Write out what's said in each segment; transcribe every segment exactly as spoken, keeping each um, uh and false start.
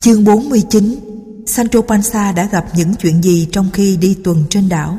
Chương bốn mươi chín. Sancho Panza đã gặp những chuyện gì trong khi đi tuần trên đảo?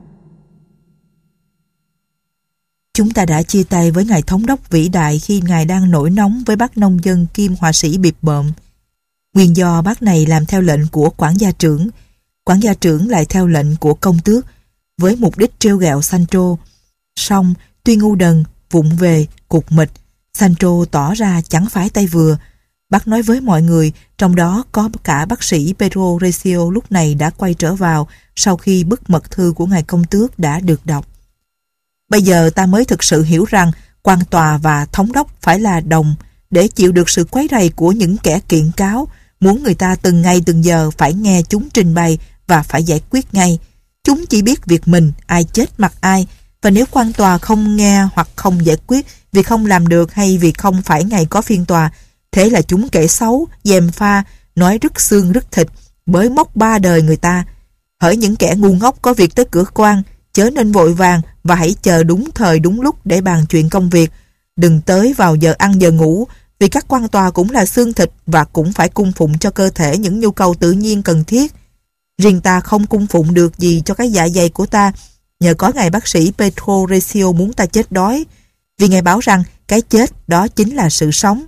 Chúng ta đã chia tay với ngài thống đốc vĩ đại khi ngài đang nổi nóng với bác nông dân kim họa sĩ bịp bợm. Nguyên do bác này làm theo lệnh của quản gia trưởng, quản gia trưởng lại theo lệnh của công tước, với mục đích trêu ghẹo Sancho. Song tuy ngu đần, vụng về, cục mịch, Sancho tỏ ra chẳng phải tay vừa. Bác nói với mọi người, trong đó có cả bác sĩ Pedro Recio lúc này đã quay trở vào sau khi bức mật thư của ngài công tước đã được đọc. Bây giờ ta mới thực sự hiểu rằng quan tòa và thống đốc phải là đồng để chịu được sự quấy rầy của những kẻ kiện cáo, muốn người ta từng ngày từng giờ phải nghe chúng trình bày và phải giải quyết ngay. Chúng chỉ biết việc mình, ai chết mặc ai, và nếu quan tòa không nghe hoặc không giải quyết vì không làm được hay vì không phải ngày có phiên tòa, thế là chúng kể xấu, gièm pha, nói rứt xương rứt thịt, bới móc ba đời người ta. Hỡi những kẻ ngu ngốc có việc tới cửa quan, chớ nên vội vàng và hãy chờ đúng thời đúng lúc để bàn chuyện công việc. Đừng tới vào giờ ăn giờ ngủ, vì các quan tòa cũng là xương thịt và cũng phải cung phụng cho cơ thể những nhu cầu tự nhiên cần thiết. Riêng ta không cung phụng được gì cho cái dạ dày của ta, nhờ có ngài bác sĩ Pedro Recio muốn ta chết đói, vì ngài bảo rằng cái chết đó chính là sự sống.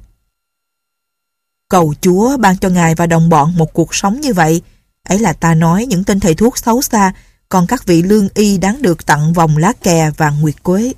Cầu Chúa ban cho ngài và đồng bọn một cuộc sống như vậy. Ấy là ta nói những tên thầy thuốc xấu xa, còn các vị lương y đáng được tặng vòng lá kè và nguyệt quế.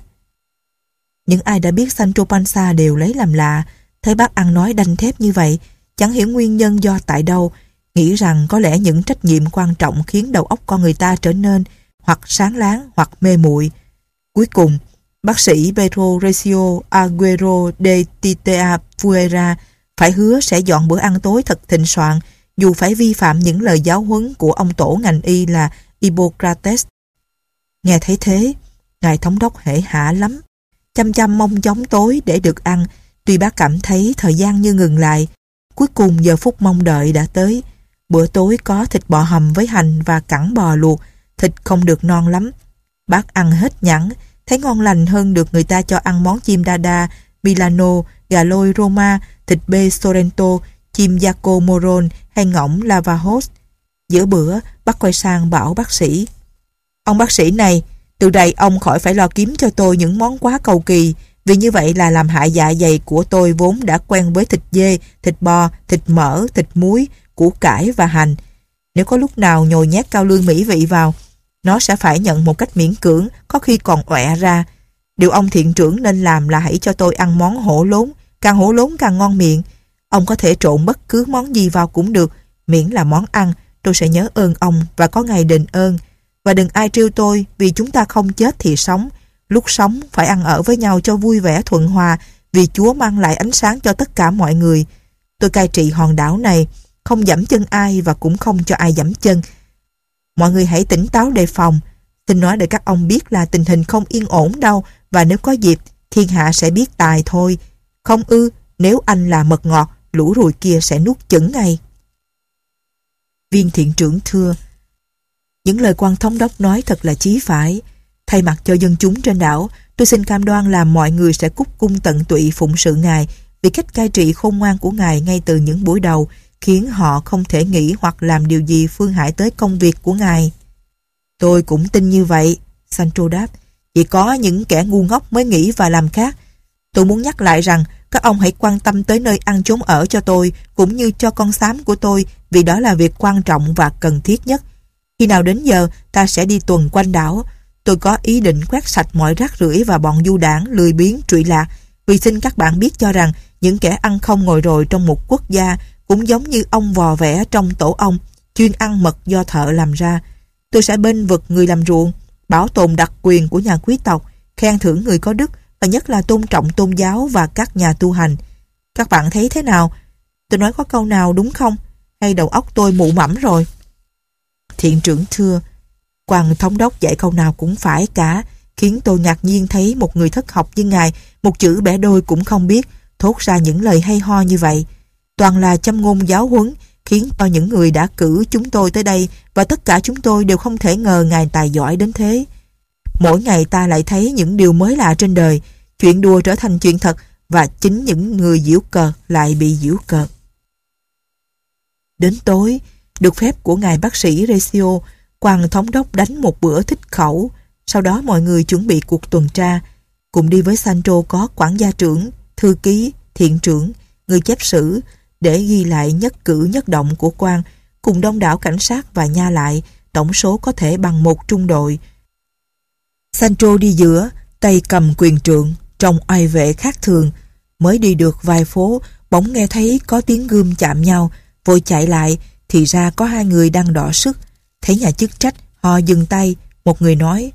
Những ai đã biết Sancho Panza đều lấy làm lạ, thấy bác ăn nói đanh thép như vậy, chẳng hiểu nguyên nhân do tại đâu, nghĩ rằng có lẽ những trách nhiệm quan trọng khiến đầu óc con người ta trở nên hoặc sáng láng hoặc mê muội. Cuối cùng, bác sĩ Pedro Recio Aguero de Titea Fuera phải hứa sẽ dọn bữa ăn tối thật thịnh soạn, dù phải vi phạm những lời giáo huấn của ông tổ ngành y là Hippocrates. Nghe thấy thế, ngài thống đốc hể hả lắm, chăm chăm mong chóng tối để được ăn. Tuy bác cảm thấy thời gian như ngừng lại, cuối cùng giờ phút mong đợi đã tới. Bữa tối có thịt bò hầm với hành và cẳng bò luộc, thịt không được non lắm. Bác ăn hết nhẵn, thấy ngon lành hơn được người ta cho ăn món chim Dada, Milano, gà lôi Roma, thịt bê Sorrento, chim Jaco Moron hay ngỗng Lavajos. Giữa bữa, bác quay sang bảo bác sĩ: "Ông bác sĩ này, từ đây ông khỏi phải lo kiếm cho tôi những món quá cầu kỳ, vì như vậy là làm hại dạ dày của tôi vốn đã quen với thịt dê, thịt bò, thịt mỡ, thịt muối, củ cải và hành. Nếu có lúc nào nhồi nhét cao lương mỹ vị vào, nó sẽ phải nhận một cách miễn cưỡng, có khi còn ọe ra. Điều ông thiện trưởng nên làm là hãy cho tôi ăn món hổ lốn, càng hổ lốn càng ngon miệng. Ông có thể trộn bất cứ món gì vào cũng được, miễn là món ăn, tôi sẽ nhớ ơn ông và có ngày đền ơn. Và đừng ai trêu tôi, vì chúng ta không chết thì sống. Lúc sống phải ăn ở với nhau cho vui vẻ thuận hòa, vì Chúa mang lại ánh sáng cho tất cả mọi người. Tôi cai trị hòn đảo này, không giẫm chân ai và cũng không cho ai giẫm chân. Mọi người hãy tỉnh táo đề phòng. Xin nói để các ông biết là tình hình không yên ổn đâu, và nếu có dịp, thiên hạ sẽ biết tài thôi. Không ư, nếu anh là mật ngọt, lũ ruồi kia sẽ nuốt chửng ngay." Viên thiện trưởng thưa: "Những lời quan thống đốc nói thật là chí phải. Thay mặt cho dân chúng trên đảo, tôi xin cam đoan là mọi người sẽ cúc cung tận tụy phụng sự ngài, vì cách cai trị khôn ngoan của ngài ngay từ những buổi đầu khiến họ không thể nghĩ hoặc làm điều gì phương hại tới công việc của ngài." "Tôi cũng tin như vậy," Sancho đáp. "Chỉ có những kẻ ngu ngốc mới nghĩ và làm khác. Tôi muốn nhắc lại rằng các ông hãy quan tâm tới nơi ăn chốn ở cho tôi cũng như cho con xám của tôi, vì đó là việc quan trọng và cần thiết nhất. Khi nào đến giờ, ta sẽ đi tuần quanh đảo. Tôi có ý định quét sạch mọi rác rưởi và bọn du đảng lười biếng trụy lạc, vì xin các bạn biết cho rằng những kẻ ăn không ngồi rồi trong một quốc gia cũng giống như ong vò vẽ trong tổ ong, chuyên ăn mật do thợ làm ra. Tôi sẽ bênh vực người làm ruộng, bảo tồn đặc quyền của nhà quý tộc, khen thưởng người có đức và nhất là tôn trọng tôn giáo và các nhà tu hành. Các bạn thấy thế nào? Tôi nói có câu nào đúng không? Hay đầu óc tôi mụ mẫm rồi?" Thiện trưởng thưa: "Quan thống đốc dạy câu nào cũng phải cả, khiến tôi ngạc nhiên thấy một người thất học như ngài, một chữ bẻ đôi cũng không biết, thốt ra những lời hay ho như vậy. Toàn là châm ngôn giáo huấn, khiến cho những người đã cử chúng tôi tới đây và tất cả chúng tôi đều không thể ngờ ngài tài giỏi đến thế. Mỗi ngày ta lại thấy những điều mới lạ trên đời, chuyện đùa trở thành chuyện thật và chính những người giễu cợt lại bị giễu cợt." Đến tối, được phép của ngài bác sĩ Recio, quan thống đốc đánh một bữa thích khẩu. Sau đó mọi người chuẩn bị cuộc tuần tra. Cùng đi với Sancho có quản gia trưởng, thư ký, thiện trưởng, người chép sử để ghi lại nhất cử nhất động của quan, cùng đông đảo cảnh sát và nha lại, tổng số có thể bằng một trung đội. Sancho đi giữa, tay cầm quyền trượng, trông oai vệ khác thường. Mới đi được vài phố, bỗng nghe thấy có tiếng gươm chạm nhau, vội chạy lại, thì ra có hai người đang đọ sức. Thấy nhà chức trách, họ dừng tay. Một người nói: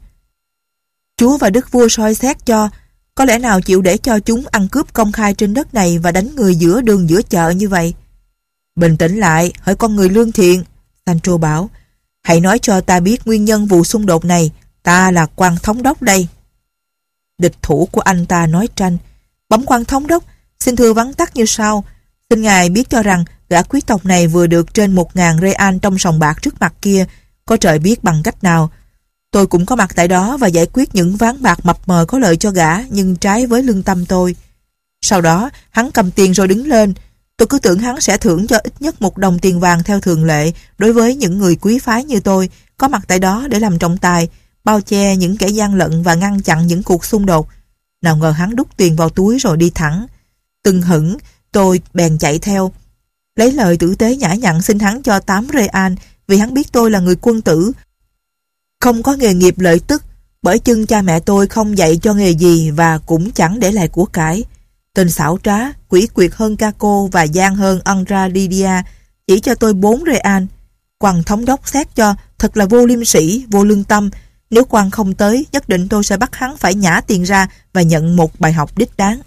Chúa và đức vua soi xét cho, có lẽ nào chịu để cho chúng ăn cướp công khai trên đất này và đánh người giữa đường giữa chợ như vậy? Bình tĩnh lại, hỡi con người lương thiện, Sancho bảo. Hãy nói cho ta biết nguyên nhân vụ xung đột này. Ta là quan thống đốc đây. Địch thủ của anh ta nói tranh: Bẩm quan thống đốc, xin thưa vắn tắt như sau. Xin ngài biết cho rằng gã quý tộc này vừa được trên một ngàn real trong sòng bạc trước mặt kia, có trời biết bằng cách nào. Tôi cũng có mặt tại đó và giải quyết những ván bạc mập mờ có lợi cho gã, nhưng trái với lương tâm tôi. Sau đó, hắn cầm tiền rồi đứng lên. Tôi cứ tưởng hắn sẽ thưởng cho ít nhất một đồng tiền vàng theo thường lệ đối với những người quý phái như tôi, có mặt tại đó để làm trọng tài, bao che những kẻ gian lận và ngăn chặn những cuộc xung đột. Nào ngờ hắn đút tiền vào túi rồi đi thẳng. Từng hững, tôi bèn chạy theo, lấy lời tử tế nhã nhặn xin hắn cho tám real, vì hắn biết tôi là người quân tử, không có nghề nghiệp lợi tức, bởi chưng cha mẹ tôi không dạy cho nghề gì và cũng chẳng để lại của cải. Tên xảo trá, quỷ quyệt hơn Caco và gian hơn Andradidia, chỉ cho tôi bốn real. Quan thống đốc xét cho thật là vô liêm sỉ, vô lương tâm. Nếu quan không tới, nhất định tôi sẽ bắt hắn phải nhả tiền ra và nhận một bài học đích đáng.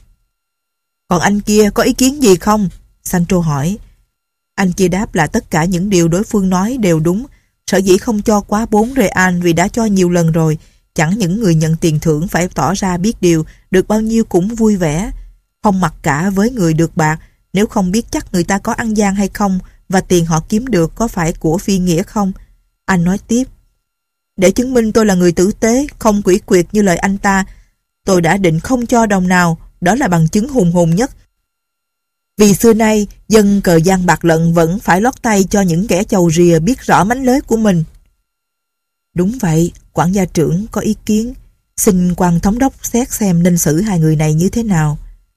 Còn anh kia có ý kiến gì không? Sancho hỏi. Anh kia đáp là tất cả những điều đối phương nói đều đúng. Sở dĩ không cho quá bốn real vì đã cho nhiều lần rồi. Chẳng những người nhận tiền thưởng phải tỏ ra biết điều, được bao nhiêu cũng vui vẻ. Không mặc cả với người được bạc, nếu không biết chắc người ta có ăn gian hay không và tiền họ kiếm được có phải của phi nghĩa không. Anh nói tiếp. Để chứng minh tôi là người tử tế, không quỷ quyệt như lời anh ta, tôi đã định không cho đồng nào, đó là bằng chứng hùng hồn nhất. Vì xưa nay, dân cờ gian bạc lận vẫn phải lót tay cho những kẻ chầu rìa biết rõ mánh lới của mình. Đúng vậy, quản gia trưởng có ý kiến. Xin quan thống đốc xét xem nên xử hai người này như thế nào.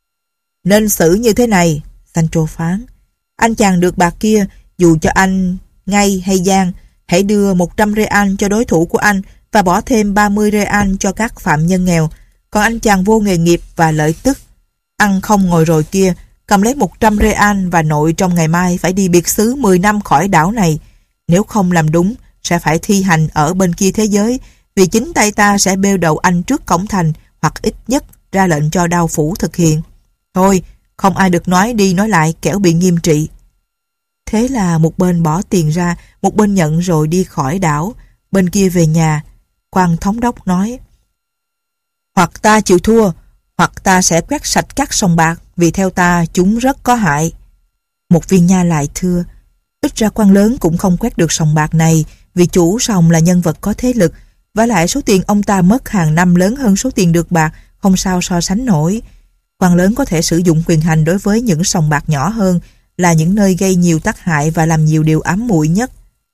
Nên xử như thế này, Sancho phán. Anh chàng được bạc kia, dù cho anh ngay hay gian, hãy đưa một trăm real cho đối thủ của anh và bỏ thêm ba mươi real cho các phạm nhân nghèo. Còn anh chàng vô nghề nghiệp và lợi tức, ăn không ngồi rồi kia, cầm lấy một trăm real và nội trong ngày mai phải đi biệt xứ mười năm khỏi đảo này. Nếu không làm đúng, sẽ phải thi hành ở bên kia thế giới, vì chính tay ta sẽ bêu đầu anh trước cổng thành, hoặc ít nhất ra lệnh cho đao phủ thực hiện. Thôi, không ai được nói đi nói lại, kẻo bị nghiêm trị. Thế là một bên bỏ tiền ra, một bên nhận rồi đi khỏi đảo, bên kia về nhà. Quan thống đốc nói: Hoặc ta chịu thua, hoặc ta sẽ quét sạch các sòng bạc, vì theo ta chúng rất có hại. Một viên nha lại thưa: Ít ra quan lớn cũng không quét được sòng bạc này, vì chủ sòng là nhân vật có thế lực, và lại số tiền ông ta mất hàng năm lớn hơn số tiền được bạc, không sao so sánh nổi. Quan lớn có thể sử dụng quyền hành đối với những sòng bạc nhỏ hơn, là những nơi gây nhiều tác hại và làm nhiều điều ám muội nhất.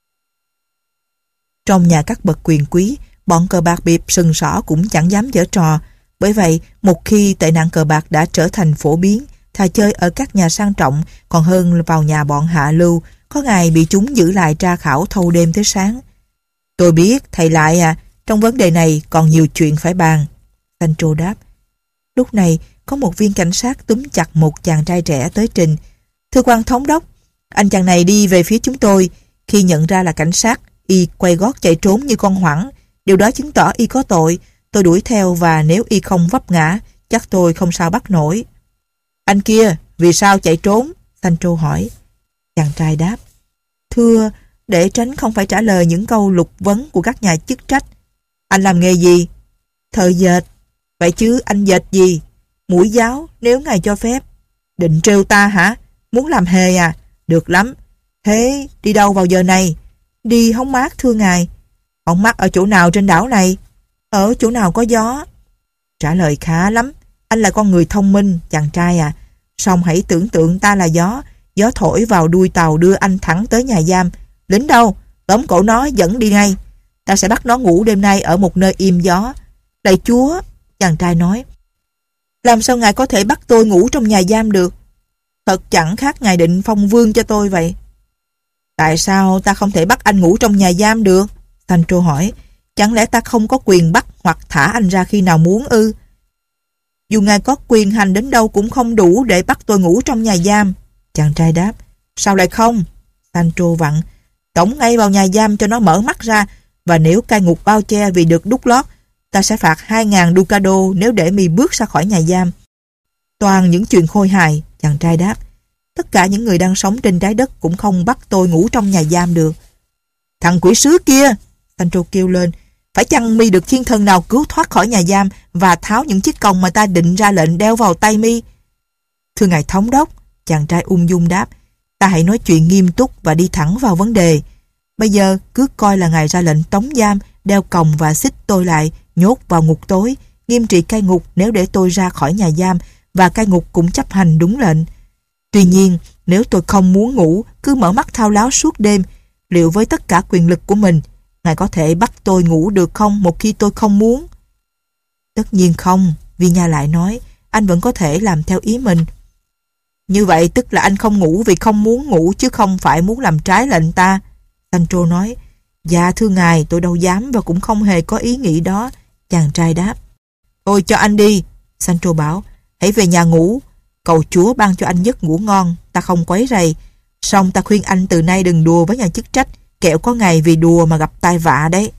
Trong nhà các bậc quyền quý, bọn cờ bạc biệp sừng sỏ cũng chẳng dám giở trò. Bởi vậy, một khi tệ nạn cờ bạc đã trở thành phổ biến, thà chơi ở các nhà sang trọng còn hơn vào nhà bọn hạ lưu, có ngày bị chúng giữ lại tra khảo thâu đêm tới sáng. Tôi biết, thầy lại à, trong vấn đề này còn nhiều chuyện phải bàn. Sancho đáp. Lúc này, có một viên cảnh sát túm chặt một chàng trai trẻ tới trình. Thưa quan thống đốc, anh chàng này đi về phía chúng tôi. Khi nhận ra là cảnh sát, y quay gót chạy trốn như con hoảng. Điều đó chứng tỏ y có tội. Tôi đuổi theo và nếu y không vấp ngã, chắc tôi không sao bắt nổi. Anh kia, vì sao chạy trốn? Sancho hỏi. Chàng trai đáp. Thưa, để tránh không phải trả lời những câu lục vấn của các nhà chức trách. Anh làm nghề gì? Thợ dệt. Vậy chứ anh dệt gì? Mũi giáo, nếu ngài cho phép. Định trêu ta hả? Muốn làm hề à? Được lắm. Thế đi đâu vào giờ này? Đi hóng mát thưa ngài. Hóng mát ở chỗ nào trên đảo này? Ở chỗ nào có gió? Trả lời khá lắm. Anh là con người thông minh, chàng trai à. Song hãy tưởng tượng ta là gió. Gió thổi vào đuôi tàu đưa anh thẳng tới nhà giam. Lính đâu? Tóm cổ nó dẫn đi ngay. Ta sẽ bắt nó ngủ đêm nay ở một nơi im gió. Lạy Chúa, chàng trai nói. Làm sao ngài có thể bắt tôi ngủ trong nhà giam được? Thật chẳng khác ngài định phong vương cho tôi vậy. Tại sao ta không thể bắt anh ngủ trong nhà giam được? Sancho hỏi. Chẳng lẽ ta không có quyền bắt hoặc thả anh ra khi nào muốn ư? Dù ngài có quyền hành đến đâu cũng không đủ để bắt tôi ngủ trong nhà giam. Chàng trai đáp. Sao lại không? Sancho vặn. Tống ngay vào nhà giam cho nó mở mắt ra, và nếu cai ngục bao che vì được đút lót, ta sẽ phạt hai ngàn ducado nếu để mi bước ra khỏi nhà giam. Toàn những chuyện khôi hài, chàng trai đáp. Tất cả những người đang sống trên trái đất cũng không bắt tôi ngủ trong nhà giam được. Thằng quỷ sứ kia! Sancho kêu lên. Phải chăng mi được thiên thần nào cứu thoát khỏi nhà giam và tháo những chiếc còng mà ta định ra lệnh đeo vào tay mi? Thưa ngài thống đốc, chàng trai ung dung đáp. Ta hãy nói chuyện nghiêm túc và đi thẳng vào vấn đề. Bây giờ cứ coi là ngài ra lệnh tống giam, đeo còng và xích tôi lại, nhốt vào ngục tối, nghiêm trị cai ngục nếu để tôi ra khỏi nhà giam, và cai ngục cũng chấp hành đúng lệnh. Tuy nhiên, nếu tôi không muốn ngủ, cứ mở mắt thao láo suốt đêm, liệu với tất cả quyền lực của mình, ngài có thể bắt tôi ngủ được không một khi tôi không muốn? Tất nhiên không, Vi Nha lại nói, anh vẫn có thể làm theo ý mình. Như vậy tức là anh không ngủ vì không muốn ngủ chứ không phải muốn làm trái lệnh ta. Sancho nói. Dạ thưa ngài, tôi đâu dám và cũng không hề có ý nghĩ đó. Chàng trai đáp. Thôi cho anh đi. Sancho bảo. Hãy về nhà ngủ. Cầu Chúa ban cho anh giấc ngủ ngon. Ta không quấy rầy. Song ta khuyên anh từ nay đừng đùa với nhà chức trách. Kẻo có ngày vì đùa mà gặp tai vạ đấy.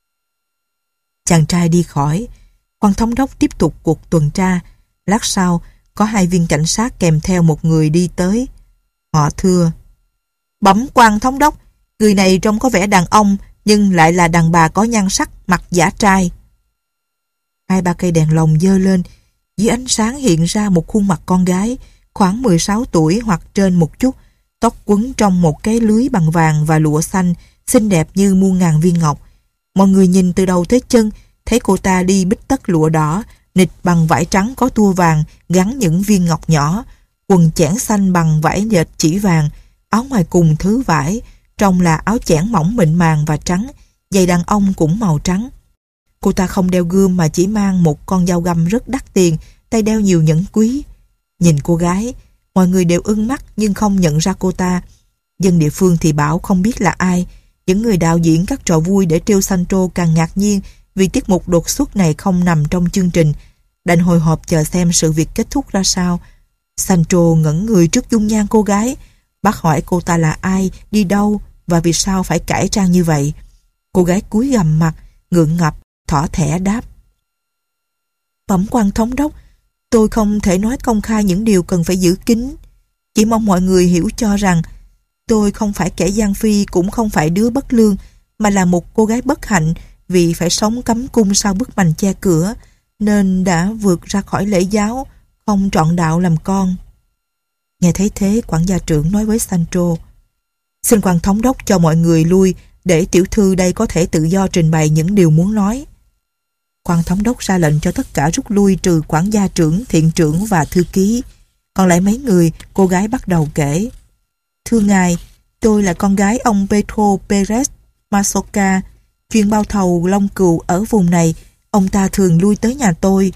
Chàng trai đi khỏi. Quan thống đốc tiếp tục cuộc tuần tra. Lát sau, có hai viên cảnh sát kèm theo một người đi tới. Họ thưa. Bẩm quan thống đốc, người này trông có vẻ đàn ông nhưng lại là đàn bà có nhan sắc, mặt giả trai. Hai ba cây đèn lồng giơ lên, dưới ánh sáng hiện ra một khuôn mặt con gái khoảng mười sáu tuổi hoặc trên một chút, tóc quấn trong một cái lưới bằng vàng và lụa xanh, xinh đẹp như muôn ngàn viên ngọc. Mọi người nhìn từ đầu tới chân, thấy cô ta đi bít tất lụa đỏ, nịt bằng vải trắng có tua vàng gắn những viên ngọc nhỏ, quần chẽn xanh bằng vải dệt chỉ vàng, áo ngoài cùng thứ vải, trông là áo chẽn mỏng mịn màng và trắng, giày đàn ông cũng màu trắng. Cô ta không đeo gươm mà chỉ mang một con dao găm rất đắt tiền, tay đeo nhiều nhẫn quý. Nhìn cô gái, mọi người đều ưng mắt nhưng không nhận ra cô ta. Dân địa phương thì bảo không biết là ai. Những người đạo diễn các trò vui để trêu Sancho càng ngạc nhiên vì tiết mục đột xuất này không nằm trong chương trình. Đành hồi hộp chờ xem sự việc kết thúc ra sao. Sancho ngẩn người trước dung nhan cô gái. Bác hỏi cô ta là ai, đi đâu và vì sao phải cải trang như vậy. Cô gái cúi gằm mặt, ngượng ngập, thỏ thẻ đáp. Bẩm quan thống đốc, tôi không thể nói công khai những điều cần phải giữ kín. Chỉ mong mọi người hiểu cho rằng tôi không phải kẻ gian phi cũng không phải đứa bất lương, mà là một cô gái bất hạnh vì phải sống cấm cung sau bức mành che cửa, nên đã vượt ra khỏi lễ giáo, không trọn đạo làm con. Nghe thấy thế, quản gia trưởng nói với Sancho. Xin quan thống đốc cho mọi người lui để tiểu thư đây có thể tự do trình bày những điều muốn nói. Quan thống đốc ra lệnh cho tất cả rút lui trừ quản gia trưởng, thiện trưởng và thư ký. Còn lại mấy người, cô gái bắt đầu kể. Thưa ngài, tôi là con gái ông Pedro Perez Masoca, chuyên bao thầu lông cừu ở vùng này. Ông ta thường lui tới nhà tôi.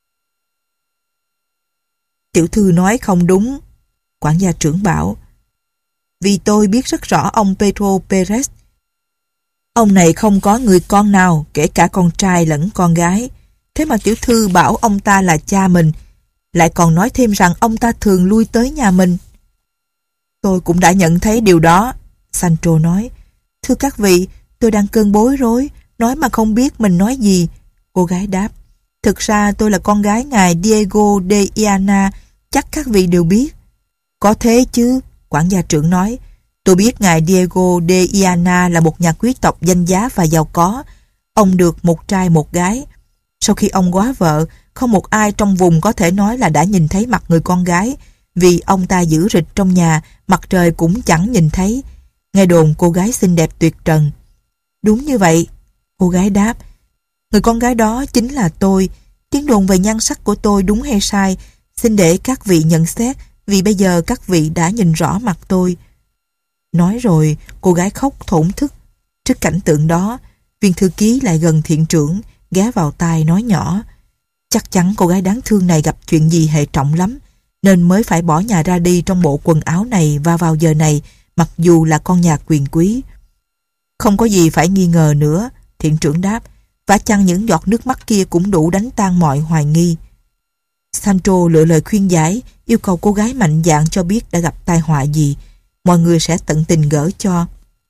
Tiểu thư nói không đúng, quản gia trưởng bảo. Vì tôi biết rất rõ ông Pedro Perez. Ông này không có người con nào, kể cả con trai lẫn con gái. Thế mà tiểu thư bảo ông ta là cha mình, lại còn nói thêm rằng ông ta thường lui tới nhà mình. Tôi cũng đã nhận thấy điều đó, Sancho nói. Thưa các vị, tôi đang cơn bối rối, nói mà không biết mình nói gì. Cô gái đáp. Thực ra tôi là con gái ngài Diego de Iana, chắc các vị đều biết. Có thế chứ, quản gia trưởng nói. Tôi biết ngài Diego de Iana là một nhà quý tộc danh giá và giàu có. Ông được một trai một gái. Sau khi ông góa vợ, không một ai trong vùng có thể nói là đã nhìn thấy mặt người con gái, vì ông ta giữ rịch trong nhà, mặt trời cũng chẳng nhìn thấy. Nghe đồn cô gái xinh đẹp tuyệt trần. Đúng như vậy, cô gái đáp. Người con gái đó chính là tôi. Tiếng đồn về nhan sắc của tôi đúng hay sai, xin để các vị nhận xét vì bây giờ các vị đã nhìn rõ mặt tôi. Nói rồi, cô gái khóc thổn thức. Trước cảnh tượng đó, viên thư ký lại gần thiện trưởng, ghé vào tai nói nhỏ: chắc chắn cô gái đáng thương này gặp chuyện gì hệ trọng lắm, nên mới phải bỏ nhà ra đi trong bộ quần áo này và vào giờ này, mặc dù là con nhà quyền quý. Không có gì phải nghi ngờ nữa, thiện trưởng đáp, vả chăng những giọt nước mắt kia cũng đủ đánh tan mọi hoài nghi. Sancho lựa lời khuyên giải, yêu cầu cô gái mạnh dạn cho biết đã gặp tai họa gì. Mọi người sẽ tận tình gỡ cho.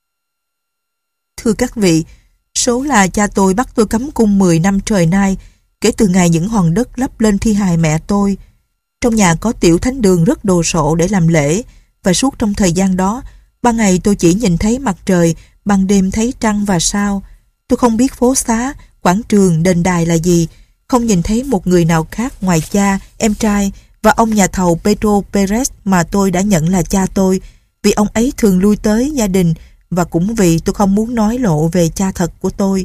Thưa các vị, số là cha tôi bắt tôi cấm cung mười năm trời nay, kể từ ngày những hòn đất lấp lên thi hài mẹ tôi. Trong nhà có tiểu thánh đường rất đồ sộ để làm lễ, và suốt trong thời gian đó, ban ngày tôi chỉ nhìn thấy mặt trời, ban đêm thấy trăng và sao. Tôi không biết phố xá, quảng trường, đền đài là gì, không nhìn thấy một người nào khác ngoài cha, em trai và ông nhà thầu Pedro Perez mà tôi đã nhận là cha tôi, vì ông ấy thường lui tới gia đình, và cũng vì tôi không muốn nói lộ về cha thật của tôi.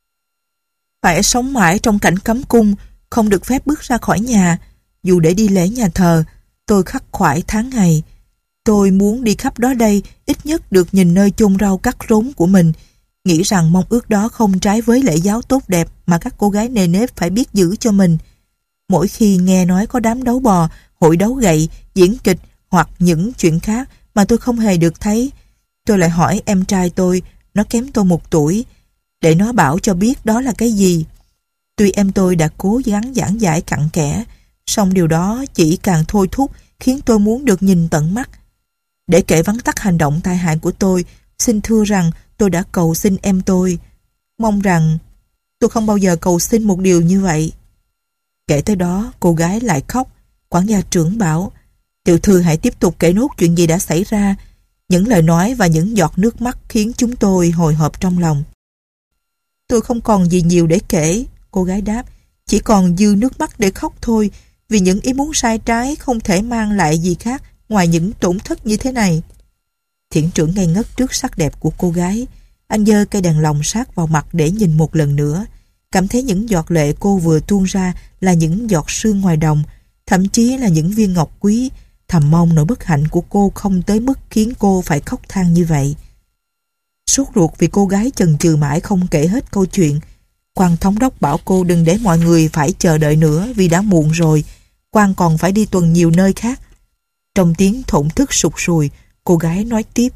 Phải sống mãi trong cảnh cấm cung, không được phép bước ra khỏi nhà, dù để đi lễ nhà thờ. Tôi khắc khoải tháng ngày. Tôi muốn đi khắp đó đây, ít nhất được nhìn nơi chôn rau cắt rốn của mình, nghĩ rằng mong ước đó không trái với lễ giáo tốt đẹp mà các cô gái nề nếp phải biết giữ cho mình. Mỗi khi nghe nói có đám đấu bò, hội đấu gậy, diễn kịch hoặc những chuyện khác mà tôi không hề được thấy, tôi lại hỏi em trai tôi, nó kém tôi một tuổi, để nó bảo cho biết đó là cái gì. Tuy em tôi đã cố gắng giảng giải cặn kẽ, song điều đó chỉ càng thôi thúc khiến tôi muốn được nhìn tận mắt. Để kể vắn tắt hành động tai hại của tôi, xin thưa rằng tôi đã cầu xin em tôi. Mong rằng tôi không bao giờ cầu xin một điều như vậy. Kể tới đó, cô gái lại khóc. Quản gia trưởng bảo, tiểu thư hãy tiếp tục kể nốt chuyện gì đã xảy ra. Những lời nói và những giọt nước mắt khiến chúng tôi hồi hộp trong lòng. Tôi không còn gì nhiều để kể, cô gái đáp, chỉ còn dư nước mắt để khóc thôi, vì những ý muốn sai trái không thể mang lại gì khác ngoài những tổn thất như thế này. Thiện trưởng ngây ngất trước sắc đẹp của cô gái. Anh giơ cây đèn lồng sát vào mặt để nhìn một lần nữa, cảm thấy những giọt lệ cô vừa tuôn ra là những giọt sương ngoài đồng, thậm chí là những viên ngọc quý. Thầm mong nỗi bất hạnh của cô không tới mức khiến cô phải khóc than như vậy. Sốt ruột vì cô gái chần chừ mãi không kể hết câu chuyện, quan thống đốc bảo cô đừng để mọi người phải chờ đợi nữa vì đã muộn rồi, quan còn phải đi tuần nhiều nơi khác. Trong tiếng thổn thức sụt sùi, cô gái nói tiếp.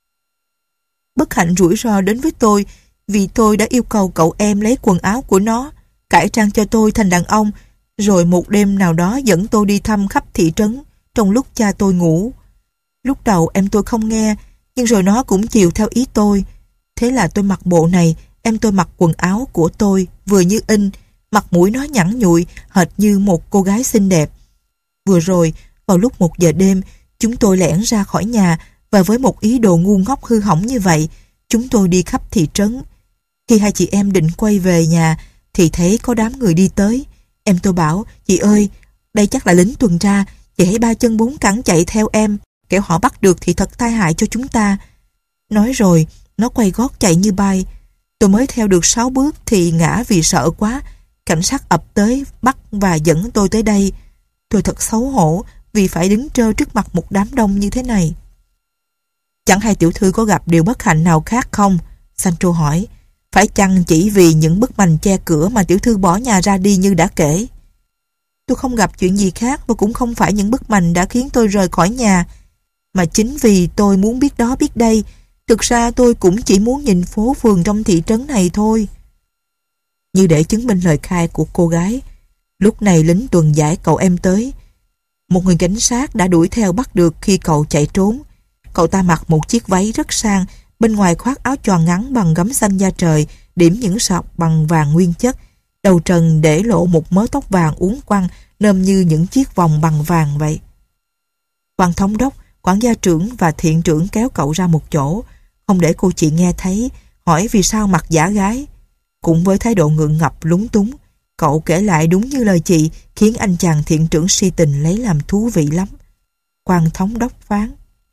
Bất hạnh rủi ro đến với tôi vì tôi đã yêu cầu cậu em lấy quần áo của nó, cải trang cho tôi thành đàn ông, rồi một đêm nào đó dẫn tôi đi thăm khắp thị trấn trong lúc cha tôi ngủ. Lúc đầu em tôi không nghe, nhưng rồi nó cũng chiều theo ý tôi. Thế là tôi mặc bộ này, em tôi mặc quần áo của tôi, vừa như in, mặt mũi nó nhẵn nhụi, hệt như một cô gái xinh đẹp. Vừa rồi, vào lúc một giờ đêm, chúng tôi lẻn ra khỏi nhà, và với một ý đồ ngu ngốc hư hỏng như vậy, chúng tôi đi khắp thị trấn. Khi hai chị em định quay về nhà, thì thấy có đám người đi tới. Em tôi bảo, chị ơi, đây chắc là lính tuần tra, chị hãy ba chân bốn cẳng chạy theo em, kẻo họ bắt được thì thật tai hại cho chúng ta. Nói rồi, nó quay gót chạy như bay. Tôi mới theo được sáu bước thì ngã vì sợ quá. Cảnh sát ập tới, bắt và dẫn tôi tới đây. Tôi thật xấu hổ vì phải đứng trơ trước mặt một đám đông như thế này. Chẳng hay tiểu thư có gặp điều bất hạnh nào khác không? Sancho hỏi. Phải chăng chỉ vì những bức mành che cửa mà tiểu thư bỏ nhà ra đi như đã kể? Tôi không gặp chuyện gì khác, và cũng không phải những bức mành đã khiến tôi rời khỏi nhà, mà chính vì tôi muốn biết đó biết đây. Thực ra tôi cũng chỉ muốn nhìn phố phường trong thị trấn này thôi. Như để chứng minh lời khai của cô gái, lúc này lính tuần giải cậu em tới. Một người cảnh sát đã đuổi theo bắt được khi cậu chạy trốn. Cậu ta mặc một chiếc váy rất sang, bên ngoài khoác áo choàng ngắn bằng gấm xanh da trời, điểm những sọc bằng vàng nguyên chất. Đầu trần để lộ một mớ tóc vàng uốn quăng, nôm như những chiếc vòng bằng vàng vậy. Quan thống đốc, quản gia trưởng và thiện trưởng kéo cậu ra một chỗ, không để cô chị nghe thấy, hỏi vì sao mặc giả gái. Cũng với thái độ ngượng ngập lúng túng, cậu kể lại đúng như lời chị, khiến anh chàng thiện trưởng si tình lấy làm thú vị lắm. Quan thống đốc phán.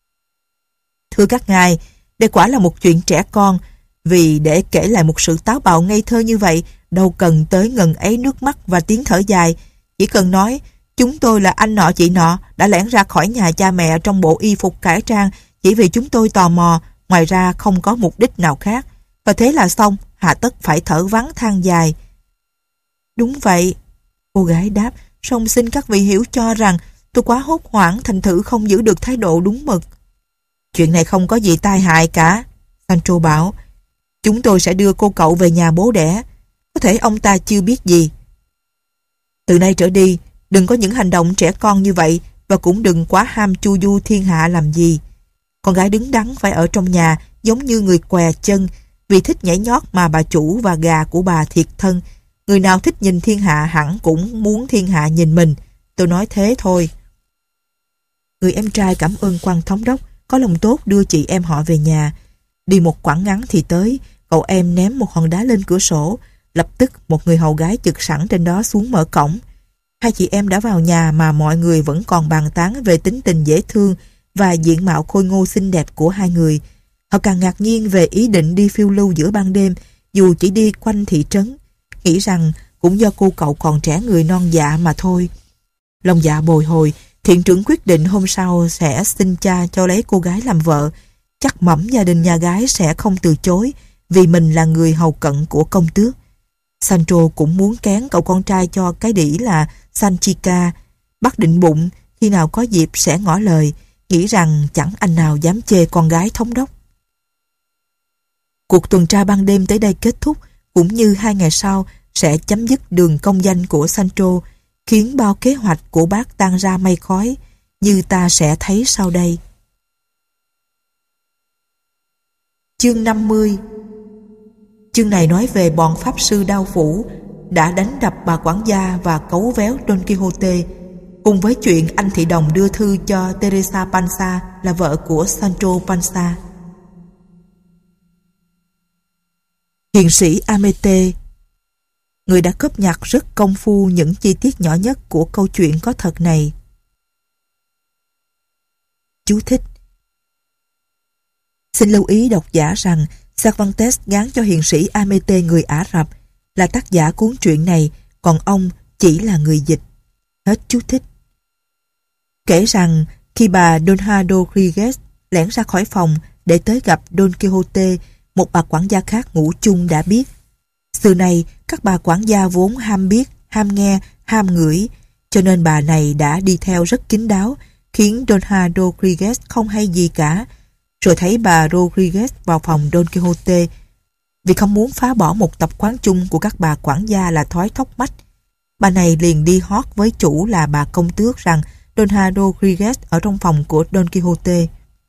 Thưa các ngài, đây quả là một chuyện trẻ con, vì để kể lại một sự táo bạo ngây thơ như vậy, đâu cần tới ngần ấy nước mắt và tiếng thở dài. Chỉ cần nói, Chúng tôi là anh nọ chị nọ đã lẻn ra khỏi nhà cha mẹ trong bộ y phục cải trang chỉ vì chúng tôi tò mò, ngoài ra không có mục đích nào khác. Và thế là xong, hà tất phải thở vắng than dài. Đúng vậy, cô gái đáp, song xin các vị hiểu cho rằng tôi quá hốt hoảng thành thử không giữ được thái độ đúng mực. Chuyện này không có gì tai hại cả, Sancho bảo. Chúng tôi sẽ đưa cô cậu về nhà bố đẻ. Có thể ông ta chưa biết gì. Từ nay trở đi, đừng có những hành động trẻ con như vậy và cũng đừng quá ham chu du thiên hạ làm gì. Con gái đứng đắn phải ở trong nhà giống như người què chân, vì thích nhảy nhót mà bà chủ và gà của bà thiệt thân. Người nào thích nhìn thiên hạ hẳn cũng muốn thiên hạ nhìn mình. Tôi nói thế thôi. Người em trai cảm ơn quan thống đốc, có lòng tốt đưa chị em họ về nhà. Đi một quãng ngắn thì tới, cậu em ném một hòn đá lên cửa sổ. Lập tức một người hầu gái chực sẵn trên đó xuống mở cổng. Hai chị em đã vào nhà mà mọi người vẫn còn bàn tán về tính tình dễ thương và diện mạo khôi ngô xinh đẹp của hai người. Họ càng ngạc nhiên về ý định đi phiêu lưu giữa ban đêm, dù chỉ đi quanh thị trấn, nghĩ rằng cũng do cô cậu còn trẻ người non dạ mà thôi. Lòng dạ bồi hồi, thiện trưởng quyết định hôm sau sẽ xin cha cho lấy cô gái làm vợ. Chắc mẩm gia đình nhà gái sẽ không từ chối, vì mình là người hầu cận của công tước. Sancho cũng muốn kén cậu con trai cho cái đĩ là Sanchica. Bắt định bụng khi nào có dịp sẽ ngỏ lời, nghĩ rằng chẳng anh nào dám chê con gái thống đốc. Cuộc tuần tra ban đêm tới đây kết thúc, cũng như hai ngày sau sẽ chấm dứt đường công danh của Sancho, khiến bao kế hoạch của bác tan ra mây khói, như ta sẽ thấy sau đây. Chương năm mươi. Chương này nói về bọn pháp sư đao phủ đã đánh đập bà quản gia và cấu véo Don Quixote, cùng với chuyện anh thị đồng đưa thư cho Teresa Panza là vợ của Sancho Panza. Hiền sĩ Amete, người đã cóp nhặt rất công phu những chi tiết nhỏ nhất của câu chuyện có thật này. Chú thích: xin lưu ý độc giả rằng Cervantes gán cho hiền sĩ Amete người Ả Rập là tác giả cuốn truyện này, còn ông chỉ là người dịch. Hết chú thích. Kể rằng khi bà Donja Rodriguez lẻn ra khỏi phòng để tới gặp Don Quixote, một bà quản gia khác ngủ chung đã biết. Xưa này các bà quản gia vốn ham biết, ham nghe, ham ngửi, cho nên bà này đã đi theo rất kín đáo, khiến Donja Rodriguez không hay gì cả. Rồi thấy bà Rodriguez vào phòng Don Quixote. Vì không muốn phá bỏ một tập quán chung của các bà quản gia là thói thóc mách, bà này liền đi hót với chủ là bà công tước rằng Donja Rodriguez ở trong phòng của Don Quixote.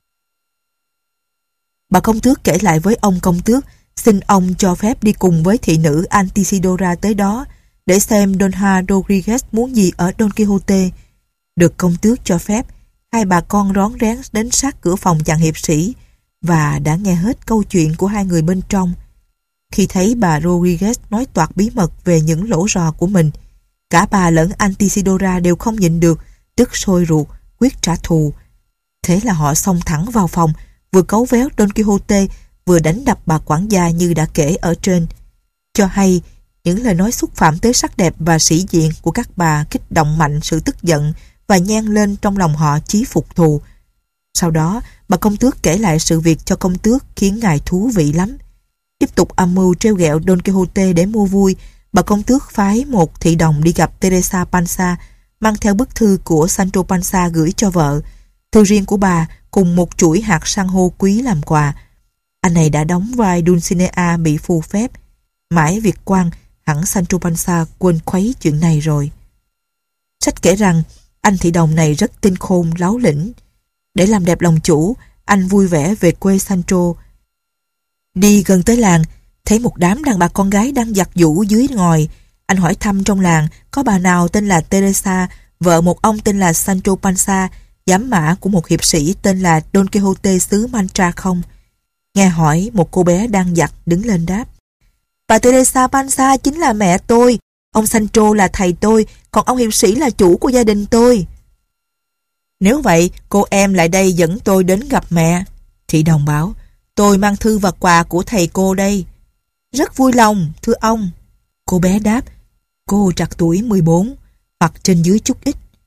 Bà công tước kể lại với ông công tước, xin ông cho phép đi cùng với thị nữ Altisidora tới đó để xem Donja Rodriguez muốn gì ở Don Quixote. Được công tước cho phép, hai bà con rón rén đến sát cửa phòng chàng hiệp sĩ và đã nghe hết câu chuyện của hai người bên trong. Khi thấy bà Rodriguez nói toạc bí mật về những lỗ rò của mình, cả bà lẫn Altisidora đều không nhịn được, tức sôi ruột, quyết trả thù. Thế là họ xông thẳng vào phòng, vừa cấu véo Don Quixote, vừa đánh đập bà quản gia như đã kể ở trên. Cho hay, những lời nói xúc phạm tới sắc đẹp và sĩ diện của các bà kích động mạnh sự tức giận và nhen lên trong lòng họ chí phục thù. Sau đó, bà công tước kể lại sự việc cho công tước, khiến ngài thú vị lắm. Tiếp tục âm mưu trêu ghẹo Don Quixote để mua vui, bà công tước phái một thị đồng đi gặp Teresa Panza, mang theo bức thư của Sancho Panza gửi cho vợ, thư riêng của bà cùng một chuỗi hạt san hô quý làm quà. Anh này đã đóng vai Dulcinea bị phù phép. Mãi việc quan, hẳn Sancho Panza quên khuấy chuyện này rồi. Sách kể rằng anh thị đồng này rất tinh khôn, láo lĩnh. Để làm đẹp lòng chủ, anh vui vẻ về quê Sancho. Đi gần tới làng, thấy một đám đàn bà con gái đang giặt giũ dưới ngòi. Anh hỏi thăm trong làng có bà nào tên là Teresa, vợ một ông tên là Sancho Panza, giám mã của một hiệp sĩ tên là Don Quixote xứ Mancha không? Nghe hỏi, một cô bé đang giặt đứng lên đáp: bà Teresa Panza chính là mẹ tôi, ông Sancho là thầy tôi, còn ông hiệp sĩ là chủ của gia đình tôi. Nếu vậy, cô em lại đây dẫn tôi đến gặp mẹ. Thị đồng bảo: tôi mang thư và quà của thầy cô đây. Rất vui lòng, thưa ông. Cô bé đáp: cô trạc tuổi mười bốn, hoặc trên dưới chút ít.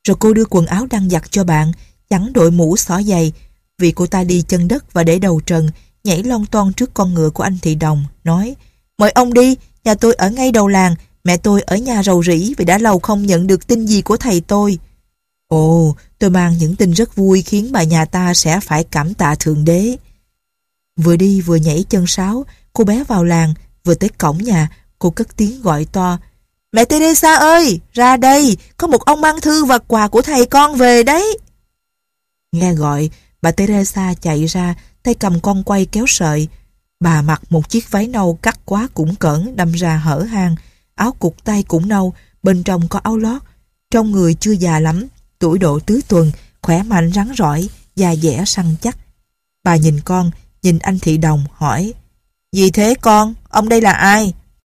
Rồi cô đưa quần áo đang giặt cho bạn, chẳng đội mũ xỏ giày, vì cô ta đi chân đất và để đầu trần, nhảy lon ton trước con ngựa của anh Thị Đồng, nói: "Mời ông đi, nhà tôi ở ngay đầu làng, mẹ tôi ở nhà rầu rĩ vì đã lâu không nhận được tin gì của thầy tôi." Ồ, tôi mang những tin rất vui khiến bà nhà ta sẽ phải cảm tạ Thượng Đế. Vừa đi vừa nhảy chân sáo, cô bé vào làng, vừa tới cổng nhà, cô cất tiếng gọi to: "Mẹ Teresa ơi, ra đây, có một ông mang thư và quà của thầy con về đấy." Nghe gọi, bà Teresa chạy ra, tay cầm con quay kéo sợi. Bà mặc một chiếc váy nâu cắt quá cũng cỡn đâm ra hở hang, áo cụt tay cũng nâu, bên trong có áo lót. Trong người chưa già lắm, tuổi độ tứ tuần, khỏe mạnh rắn rỏi, da dẻ săn chắc. Bà nhìn con, nhìn anh Thị Đồng, hỏi: "Gì thế con? Ông đây là ai?"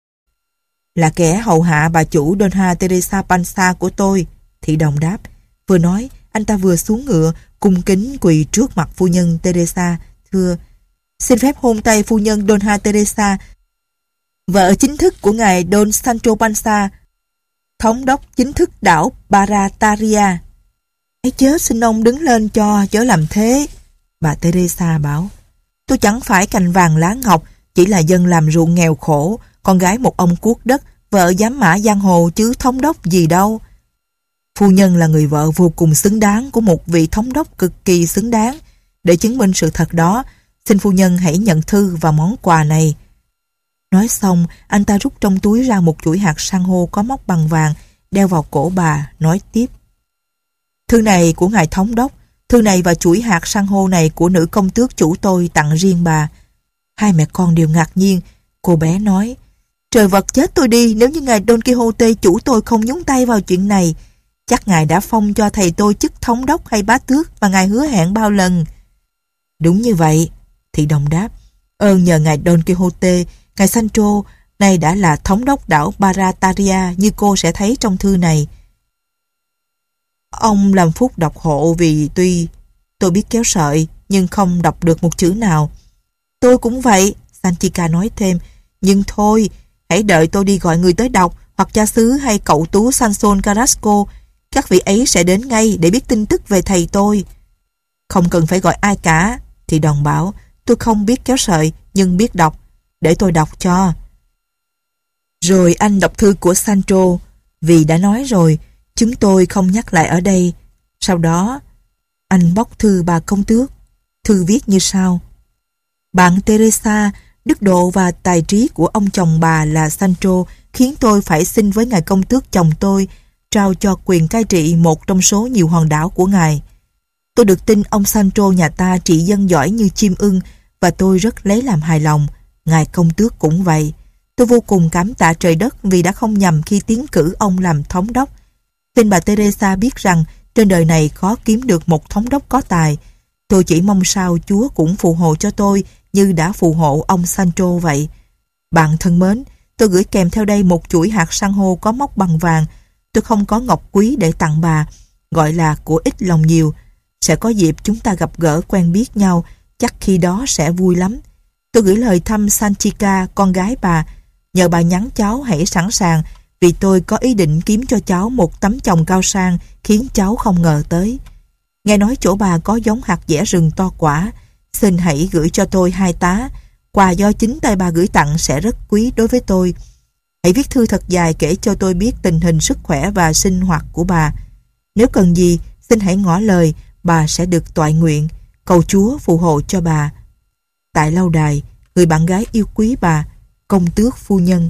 "Là kẻ hầu hạ bà chủ Dona Teresa Panza của tôi," Thị Đồng đáp. Vừa nói, anh ta vừa xuống ngựa, cung kính quỳ trước mặt phu nhân Teresa, thưa: "Xin phép hôn tay phu nhân Dona Teresa, vợ chính thức của ngài Don Sancho Panza, thống đốc chính thức đảo Barataria." "Ấy chớ, xin ông đứng lên cho, chớ làm thế," bà Teresa bảo. "Tôi chẳng phải cành vàng lá ngọc, chỉ là dân làm ruộng nghèo khổ, con gái một ông cuốc đất, vợ giám mã giang hồ chứ thống đốc gì đâu. Phu nhân là người vợ vô cùng xứng đáng của một vị thống đốc cực kỳ xứng đáng. Để chứng minh sự thật đó, xin phu nhân hãy nhận thư và món quà này." Nói xong, anh ta rút trong túi ra một chuỗi hạt san hô có móc bằng vàng, đeo vào cổ bà, nói tiếp: "Thư này của ngài thống đốc, thư này và chuỗi hạt san hô này của nữ công tước chủ tôi tặng riêng bà." Hai mẹ con đều ngạc nhiên. Cô bé nói: "Trời vật chết tôi đi nếu như ngài Don Quixote chủ tôi không nhúng tay vào chuyện này. Chắc ngài đã phong cho thầy tôi chức thống đốc hay bá tước mà ngài hứa hẹn bao lần." "Đúng như vậy," Thị Đồng đáp. "Ơn nhờ ngài Don Quixote, ngài Sancho nay đã là thống đốc đảo Barataria như cô sẽ thấy trong thư này. Ông làm phúc đọc hộ vì tuy tôi biết kéo sợi nhưng không đọc được một chữ nào." "Tôi cũng vậy," Sanchica nói thêm. "Nhưng thôi, hãy đợi tôi đi gọi người tới đọc, hoặc cha xứ hay cậu tú Sanson Carrasco. Các vị ấy sẽ đến ngay để biết tin tức về thầy tôi." "Không cần phải gọi ai cả," Thị Đồng bảo. "Tôi không biết kéo sợi nhưng biết đọc. Để tôi đọc cho." Rồi anh đọc thư của Sancho. Vì đã nói rồi, chúng tôi không nhắc lại ở đây. Sau đó, anh bóc thư bà công tước. Thư viết như sau: "Bạn Teresa, đức độ và tài trí của ông chồng bà là Sancho khiến tôi phải xin với ngài công tước chồng tôi trao cho quyền cai trị một trong số nhiều hòn đảo của ngài. Tôi được tin ông Sancho nhà ta trị dân giỏi như chim ưng và tôi rất lấy làm hài lòng. Ngài công tước cũng vậy. Tôi vô cùng cảm tạ trời đất vì đã không nhầm khi tiến cử ông làm thống đốc. Xin bà Teresa biết rằng trên đời này khó kiếm được một thống đốc có tài. Tôi chỉ mong sao Chúa cũng phù hộ cho tôi như đã phù hộ ông Sancho vậy. Bạn thân mến, tôi gửi kèm theo đây một chuỗi hạt san hô có móc bằng vàng. Tôi không có ngọc quý để tặng bà, gọi là của ít lòng nhiều. Sẽ có dịp chúng ta gặp gỡ quen biết nhau, chắc khi đó sẽ vui lắm. Tôi gửi lời thăm Sanchica, con gái bà. Nhờ bà nhắn cháu hãy sẵn sàng, vì tôi có ý định kiếm cho cháu một tấm chồng cao sang khiến cháu không ngờ tới. Nghe nói chỗ bà có giống hạt dẻ rừng to quả. Xin hãy gửi cho tôi hai tá. Quà do chính tay bà gửi tặng sẽ rất quý đối với tôi. Hãy viết thư thật dài kể cho tôi biết tình hình sức khỏe và sinh hoạt của bà. Nếu cần gì, xin hãy ngỏ lời, bà sẽ được toại nguyện. Cầu Chúa phù hộ cho bà. Tại lâu đài, người bạn gái yêu quý bà, công tước phu nhân."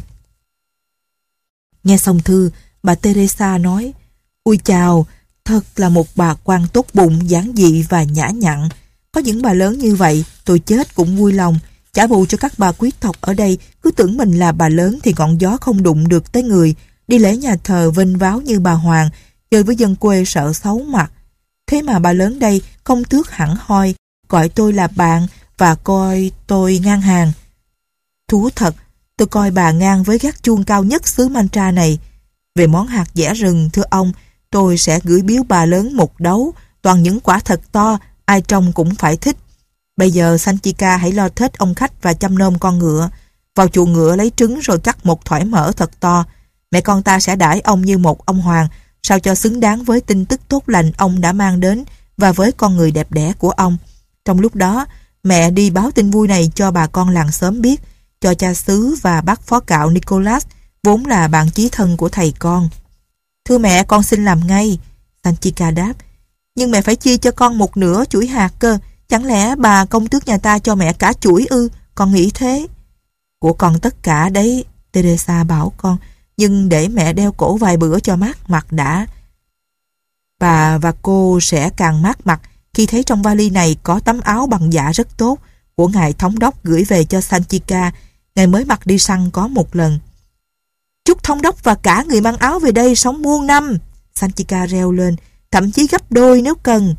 Nghe xong thư, bà Teresa nói: "Ui chào, thật là một bà quan tốt bụng, giản dị và nhã nhặn. Có những bà lớn như vậy, tôi chết cũng vui lòng. Trả bù cho các bà quý tộc ở đây cứ tưởng mình là bà lớn thì ngọn gió không đụng được tới người, đi lễ nhà thờ vênh váo như bà Hoàng, chơi với dân quê sợ xấu mặt. Thế mà bà lớn đây công tước hẳn hoi, gọi tôi là bạn và coi tôi ngang hàng. Thú thật, tôi coi bà ngang với gác chuông cao nhất xứ Mantra này. Về món hạt dẻ rừng, thưa ông, tôi sẽ gửi biếu bà lớn một đấu, toàn những quả thật to, ai trông cũng phải thích. Bây giờ Sanchica hãy lo thết ông khách và chăm nom con ngựa. Vào chuồng ngựa lấy trứng rồi cắt một thoải mỡ thật to. Mẹ con ta sẽ đãi ông như một ông hoàng, sao cho xứng đáng với tin tức tốt lành ông đã mang đến và với con người đẹp đẽ của ông. Trong lúc đó, mẹ đi báo tin vui này cho bà con làng xóm biết, cho cha xứ và bác phó cạo Nicholas, vốn là bạn chí thân của thầy con. Thưa mẹ, con xin làm ngay, Sanchica đáp. Nhưng mẹ phải chia cho con một nửa chuỗi hạt cơ. Chẳng lẽ bà công tước nhà ta cho mẹ cả chuỗi ư? Con nghĩ thế. Của con tất cả đấy, Teresa bảo con. Nhưng để mẹ đeo cổ vài bữa cho mát mặt đã. Bà và cô sẽ càng mát mặt khi thấy trong vali này có tấm áo bằng dạ rất tốt của ngài thống đốc gửi về cho Sanchica. Ngài mới mặc đi săn có một lần. Chúc thống đốc và cả người mang áo về đây sống muôn năm, Sanchica reo lên, thậm chí gấp đôi nếu cần.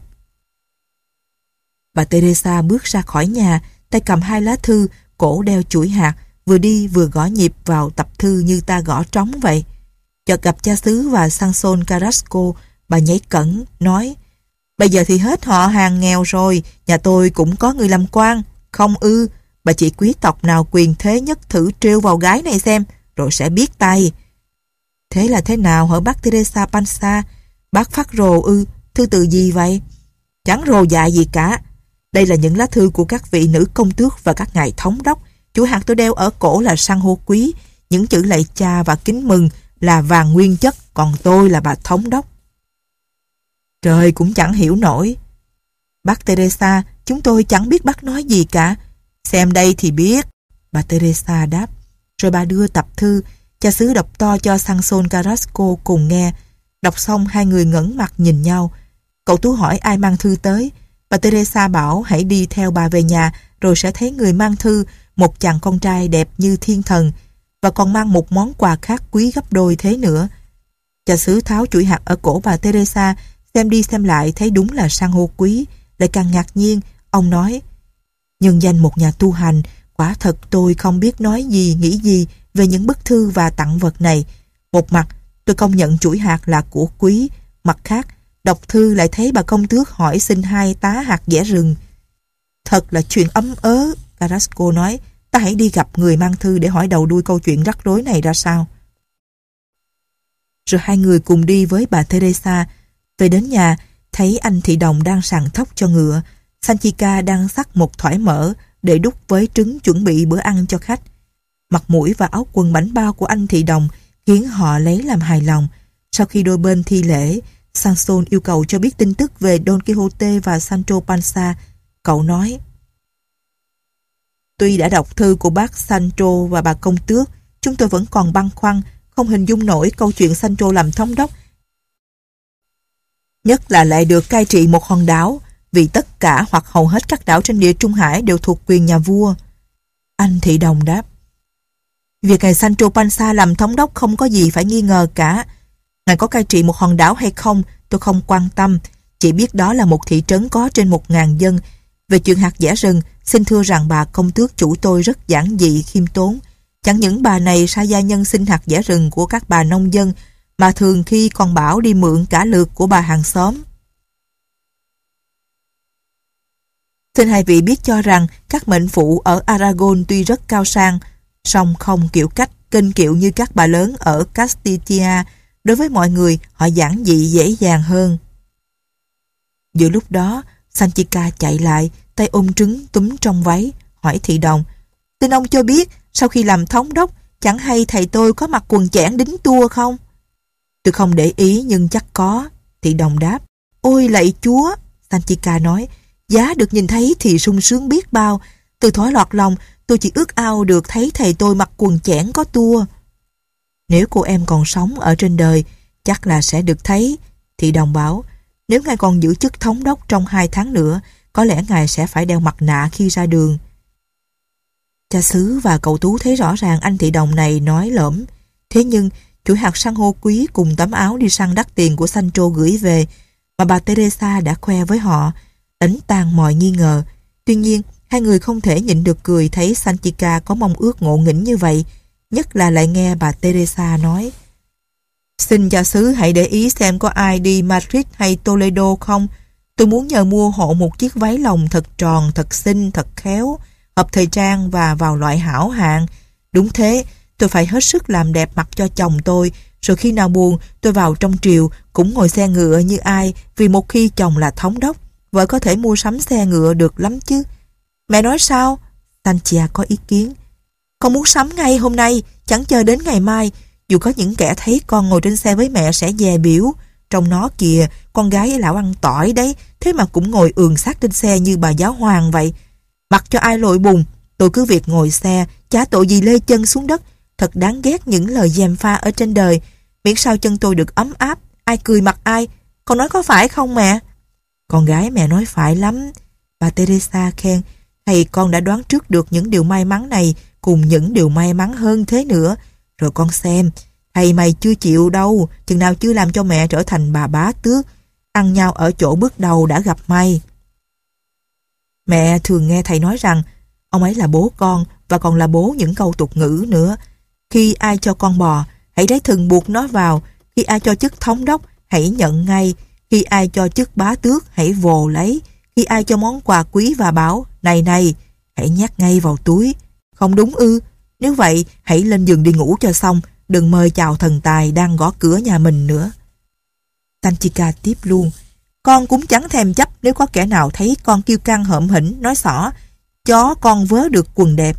Bà Teresa bước ra khỏi nhà, tay cầm hai lá thư, cổ đeo chuỗi hạt, vừa đi vừa gõ nhịp vào tập thư như ta gõ trống vậy. Chợt gặp cha xứ và Samson Carrasco, bà nhảy cẫng, nói: Bây giờ thì hết họ hàng nghèo rồi, nhà tôi cũng có người làm quan. Không ư, bà chị quý tộc nào quyền thế nhất thử trêu vào gái này xem, rồi sẽ biết tay. Thế là thế nào hả bác Teresa Panza? Bác phát rồ ư? Thư từ gì vậy? Chẳng rồ dạ gì cả. Đây là những lá thư của các vị nữ công tước và các ngài thống đốc. Chuỗi hạt tôi đeo ở cổ là san hô quý, những chữ lạy cha và kính mừng là vàng nguyên chất, còn tôi là bà thống đốc. Trời, cũng chẳng hiểu nổi. Bác Teresa, chúng tôi chẳng biết bác nói gì cả. Xem đây thì biết, bà Teresa đáp. Rồi bà đưa tập thư, cha xứ đọc to cho Samson Carrasco cùng nghe. Đọc xong hai người ngẩng mặt nhìn nhau. Cậu Tú hỏi ai mang thư tới. Bà Teresa bảo hãy đi theo bà về nhà, rồi sẽ thấy người mang thư, một chàng con trai đẹp như thiên thần, và còn mang một món quà khác quý gấp đôi thế nữa. Cha xứ tháo chuỗi hạt ở cổ bà Teresa, xem đi xem lại thấy đúng là san hô quý. Lại càng ngạc nhiên, ông nói: nhân danh một nhà tu hành, quả thật tôi không biết nói gì nghĩ gì về những bức thư và tặng vật này. Một mặt tôi công nhận chuỗi hạt là của quý, mặt khác đọc thư lại thấy bà công tước hỏi xin hai tá hạt dẻ rừng. Thật là chuyện ấm ớ, Carrasco nói. Ta hãy đi gặp người mang thư để hỏi đầu đuôi câu chuyện rắc rối này ra sao. Rồi hai người cùng đi với bà Teresa. Về đến nhà, thấy anh thị đồng đang sàng thóc cho ngựa. Sanchica đang xắt một thoải mỡ để đút với trứng chuẩn bị bữa ăn cho khách. Mặt mũi và áo quần bảnh bao của anh thị đồng khiến họ lấy làm hài lòng. Sau khi đôi bên thi lễ, Samson yêu cầu cho biết tin tức về Don Quixote và Sancho Panza. Cậu nói: Tuy đã đọc thư của bác Sancho và bà công tước, chúng tôi vẫn còn băn khoăn, không hình dung nổi câu chuyện Sancho làm thống đốc, nhất là lại được cai trị một hòn đảo, vì tất cả hoặc hầu hết các đảo trên địa Trung Hải đều thuộc quyền nhà vua. Anh thị đồng đáp: Việc ngài Sancho Panza làm thống đốc không có gì phải nghi ngờ cả. Ngài có cai trị một hòn đảo hay không tôi không quan tâm, chỉ biết đó là một thị trấn có trên một ngàn dân. Về chuyện hạt dẻ rừng, xin thưa rằng bà công tước chủ tôi rất giản dị khiêm tốn. Chẳng những bà này sai gia nhân xin hạt dẻ rừng của các bà nông dân, mà thường khi còn bảo đi mượn cả lượt của bà hàng xóm. Xin hai vị biết cho rằng các mệnh phụ ở Aragon tuy rất cao sang, song không kiểu cách kênh kiệu như các bà lớn ở Castilla. Đối với mọi người, họ giản dị dễ dàng hơn. Giữa lúc đó, Sanchica chạy lại, tay ôm trứng túm trong váy, hỏi thị đồng: Xin ông cho biết, sau khi làm thống đốc, chẳng hay thầy tôi có mặc quần chẽn đính tua không? Tôi không để ý nhưng chắc có, thị đồng đáp. Ôi lạy chúa, Sanchica nói, giá được nhìn thấy thì sung sướng biết bao. Từ thói lọt lòng, tôi chỉ ước ao được thấy thầy tôi mặc quần chẽn có tua. Nếu cô em còn sống ở trên đời, chắc là sẽ được thấy, thị đồng bảo. Nếu ngài còn giữ chức thống đốc trong hai tháng nữa, có lẽ ngài sẽ phải đeo mặt nạ khi ra đường. Cha xứ và cậu Tú thấy rõ ràng anh thị đồng này nói lỡm. Thế nhưng, chuỗi hạt san hô quý cùng tấm áo đi săn đắt tiền của Sancho gửi về, mà bà Teresa đã khoe với họ, đánh tan mọi nghi ngờ. Tuy nhiên, hai người không thể nhịn được cười thấy Sanchica có mong ước ngộ nghĩnh như vậy, nhất là lại nghe bà Teresa nói: Xin cha xứ hãy để ý xem có ai đi Madrid hay Toledo không. Tôi muốn nhờ mua hộ một chiếc váy lồng thật tròn, thật xinh, thật khéo, hợp thời trang và vào loại hảo hạng. Đúng thế, tôi phải hết sức làm đẹp mặt cho chồng tôi, Rồi khi nào buồn, tôi vào trong triều cũng ngồi xe ngựa như ai, vì một khi chồng là thống đốc, vợ có thể mua sắm xe ngựa được lắm chứ. Mẹ nói sao? Sanchia có ý kiến. Con muốn sắm ngay hôm nay, chẳng chờ đến ngày mai. Dù có những kẻ thấy con ngồi trên xe với mẹ sẽ dè biểu. Trong nó kìa, con gái lão ăn tỏi đấy, thế mà cũng ngồi ườn sát trên xe như bà giáo hoàng vậy. Mặc cho ai lội bùn, tôi cứ việc ngồi xe, chả tội gì lê chân xuống đất. Thật đáng ghét những lời gièm pha ở trên đời. Miễn sao chân tôi được ấm áp, ai cười mặt ai. Con nói có phải không mẹ? Con gái mẹ nói phải lắm. Bà Teresa khen. Thầy con đã đoán trước được những điều may mắn này cùng những điều may mắn hơn thế nữa. Rồi con xem, thầy mày chưa chịu đâu, chừng nào chưa làm cho mẹ trở thành bà bá tước. Ăn nhau ở chỗ bước đầu đã gặp may. Mẹ thường nghe thầy nói rằng ông ấy là bố con và còn là bố những câu tục ngữ nữa. Khi ai cho con bò, hãy lấy thừng buộc nó vào. Khi ai cho chức thống đốc, hãy nhận ngay. Khi ai cho chức bá tước, hãy vồ lấy. Khi ai cho món quà quý và bảo, này này, hãy nhét ngay vào túi. Không đúng ư? Nếu vậy, hãy lên giường đi ngủ cho xong, đừng mời chào thần tài đang gõ cửa nhà mình nữa. Sanchika tiếp luôn. Con cũng chẳng thèm chấp nếu có kẻ nào thấy con kiêu căng hợm hĩnh, nói xỏ, chó con vớ được quần đẹp.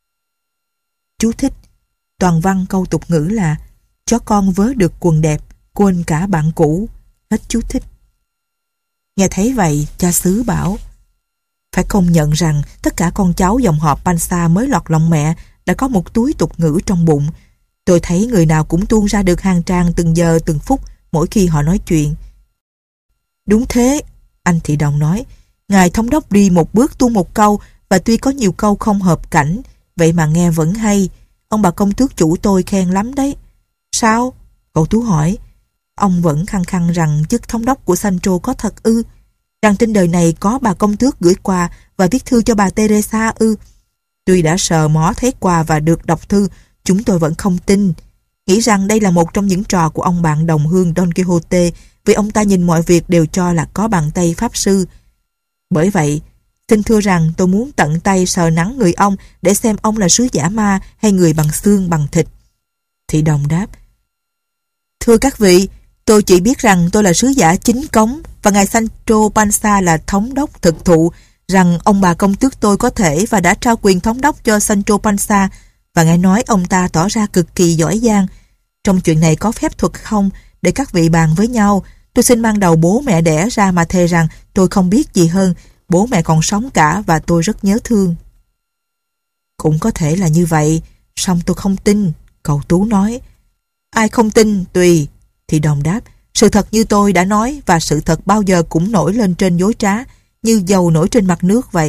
Chú thích. Toàn văn câu tục ngữ là chó con vớ được quần đẹp, quên cả bạn cũ. Hết chú thích. Nghe thấy vậy, cha xứ bảo, phải công nhận rằng tất cả con cháu dòng họ Pansa mới lọt lòng mẹ đã có một túi tục ngữ trong bụng. Tôi thấy người nào cũng tuôn ra được hàng trang từng giờ từng phút mỗi khi họ nói chuyện. Đúng thế, anh thị đồng nói. Ngài thống đốc đi một bước tuôn một câu, và tuy có nhiều câu không hợp cảnh, vậy mà nghe vẫn hay. Ông bà công tước chủ tôi khen lắm đấy. Sao? Cậu Tú hỏi. Ông vẫn khăng khăng rằng chức thống đốc của Sancho có thật ư? Rằng trên đời này có bà công tước gửi quà và viết thư cho bà Teresa ư? Tuy đã sờ mó thấy quà và được đọc thư, chúng tôi vẫn không tin. Nghĩ rằng đây là một trong những trò của ông bạn đồng hương Don Quixote, vì ông ta nhìn mọi việc đều cho là có bàn tay pháp sư. Bởi vậy, xin thưa rằng tôi muốn tận tay sờ nắng người ông để xem ông là sứ giả ma hay người bằng xương bằng thịt. Thị đồng đáp, thưa các vị, tôi chỉ biết rằng tôi là sứ giả chính cống và ngài Sancho Panza là thống đốc thực thụ, rằng ông bà công tước tôi có thể và đã trao quyền thống đốc cho Sancho Panza, và ngài nói ông ta tỏ ra cực kỳ giỏi giang. Trong chuyện này có phép thuật không để các vị bàn với nhau? Tôi xin mang đầu bố mẹ đẻ ra mà thề rằng tôi không biết gì hơn. Bố mẹ còn sống cả và tôi rất nhớ thương. Cũng có thể là như vậy, song tôi không tin, cậu Tú nói. Ai không tin tùy, thì đồng đáp. Sự thật như tôi đã nói, và sự thật bao giờ cũng nổi lên trên dối trá, như dầu nổi trên mặt nước vậy.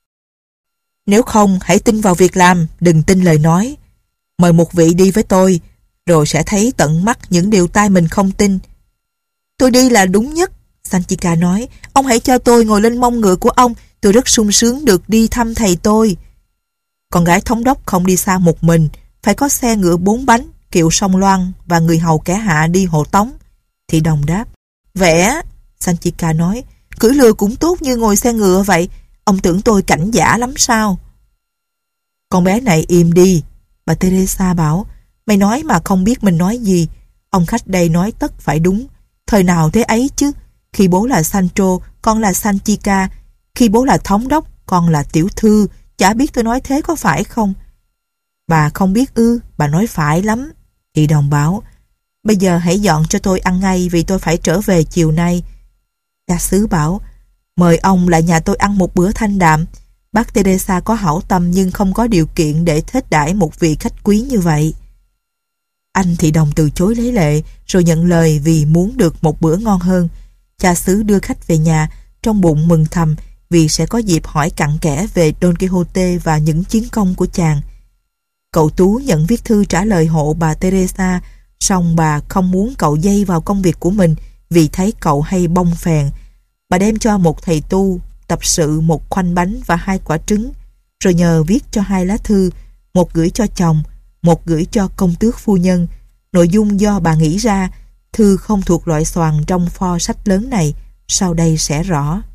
Nếu không, hãy tin vào việc làm, đừng tin lời nói. Mời một vị đi với tôi, rồi sẽ thấy tận mắt những điều tai mình không tin. Tôi đi là đúng nhất, Sanchika nói. Ông hãy cho tôi ngồi lên mông ngựa của ông, tôi rất sung sướng được đi thăm thầy tôi. Con gái thống đốc không đi xa một mình, phải có xe ngựa bốn bánh, kiệu sông loan và người hầu kẻ hạ đi hộ tống. Thị đồng đáp. Vẽ, Sanchika nói, cưỡi lừa cũng tốt như ngồi xe ngựa vậy. Ông tưởng tôi cảnh giả lắm sao? Con bé này im đi, bà Teresa bảo. Mày nói mà không biết mình nói gì. Ông khách đây nói tất phải đúng. Thời nào thế ấy chứ? Khi bố là Sancho, con là Sanchika. Khi bố là thống đốc, con là tiểu thư. Chả biết tôi nói thế có phải không? Bà không biết ư? Bà nói phải lắm. Thị đồng bảo. Bây giờ hãy dọn cho tôi ăn ngay, vì tôi phải trở về chiều nay. Cha xứ bảo. Mời ông lại nhà tôi ăn một bữa thanh đạm. Bác Teresa có hảo tâm nhưng không có điều kiện để thết đãi một vị khách quý như vậy. Anh thị đồng từ chối lấy lệ, rồi nhận lời vì muốn được một bữa ngon hơn. Cha xứ đưa khách về nhà, trong bụng mừng thầm vì sẽ có dịp hỏi cặn kẽ về Don Quixote và những chiến công của chàng. Cậu Tú nhận viết thư trả lời hộ bà Teresa, song bà không muốn cậu dây vào công việc của mình vì thấy cậu hay bông phèn. Bà đem cho một thầy tu tập sự một khoanh bánh và hai quả trứng, rồi nhờ viết cho hai lá thư, một gửi cho chồng, một gửi cho công tước phu nhân. Nội dung do bà nghĩ ra, thư không thuộc loại xoàn trong pho sách lớn này, sau đây sẽ rõ.